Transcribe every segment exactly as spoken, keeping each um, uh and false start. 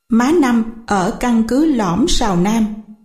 Má Năm ở căn cứ Lõm Sào Nam.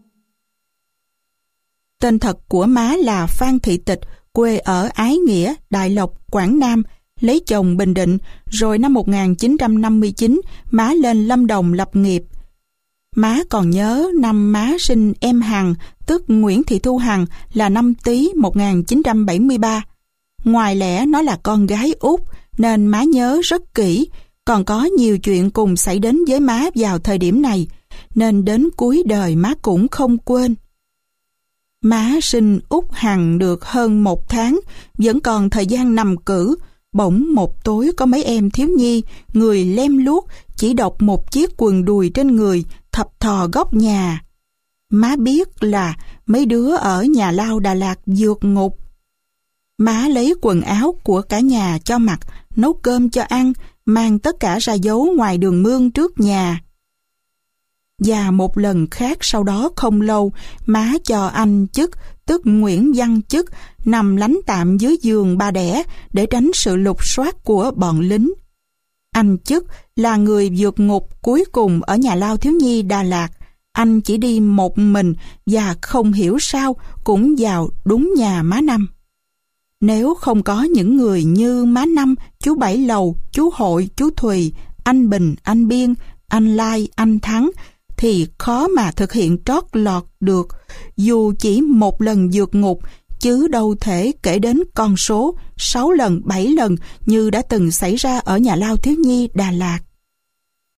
Tên thật của má là Phan Thị Tịch, quê ở Ái Nghĩa, Đại Lộc, Quảng Nam, lấy chồng Bình Định, rồi năm một nghìn chín trăm năm mươi chín má lên Lâm Đồng lập nghiệp. Má còn nhớ năm má sinh em Hằng, tức Nguyễn Thị Thu Hằng, là năm Tý một nghìn chín trăm bảy mươi ba. Ngoài lẽ nó là con gái út nên má nhớ rất kỹ, còn có nhiều chuyện cùng xảy đến với má vào thời điểm này, nên đến cuối đời má cũng không quên. Má sinh út Hằng được hơn một tháng, vẫn còn thời gian nằm cữ. Bỗng một tối có mấy em thiếu nhi, người lem luốc, chỉ độc một chiếc quần đùi trên người, thập thò góc nhà. Má biết là mấy đứa ở nhà lao Đà Lạt vượt ngục. Má lấy quần áo của cả nhà cho mặc, nấu cơm cho ăn, mang tất cả ra giấu ngoài đường mương trước nhà. Và một lần khác sau đó không lâu, má cho anh Chức, tức Nguyễn Văn Chức, nằm lánh tạm dưới giường ba đẻ để tránh sự lục soát của bọn lính. Anh Chức là người vượt ngục cuối cùng ở nhà lao thiếu nhi Đà Lạt. Anh chỉ đi một mình và không hiểu sao cũng vào đúng nhà má Năm. Nếu không có những người như má Năm, chú Bảy Lầu, chú Hội, chú Thùy, anh Bình, anh Biên, anh Lai, anh Thắng, thì khó mà thực hiện trót lọt được, dù chỉ một lần vượt ngục, chứ đâu thể kể đến con số sáu lần, bảy lần như đã từng xảy ra ở nhà lao thiếu nhi Đà Lạt.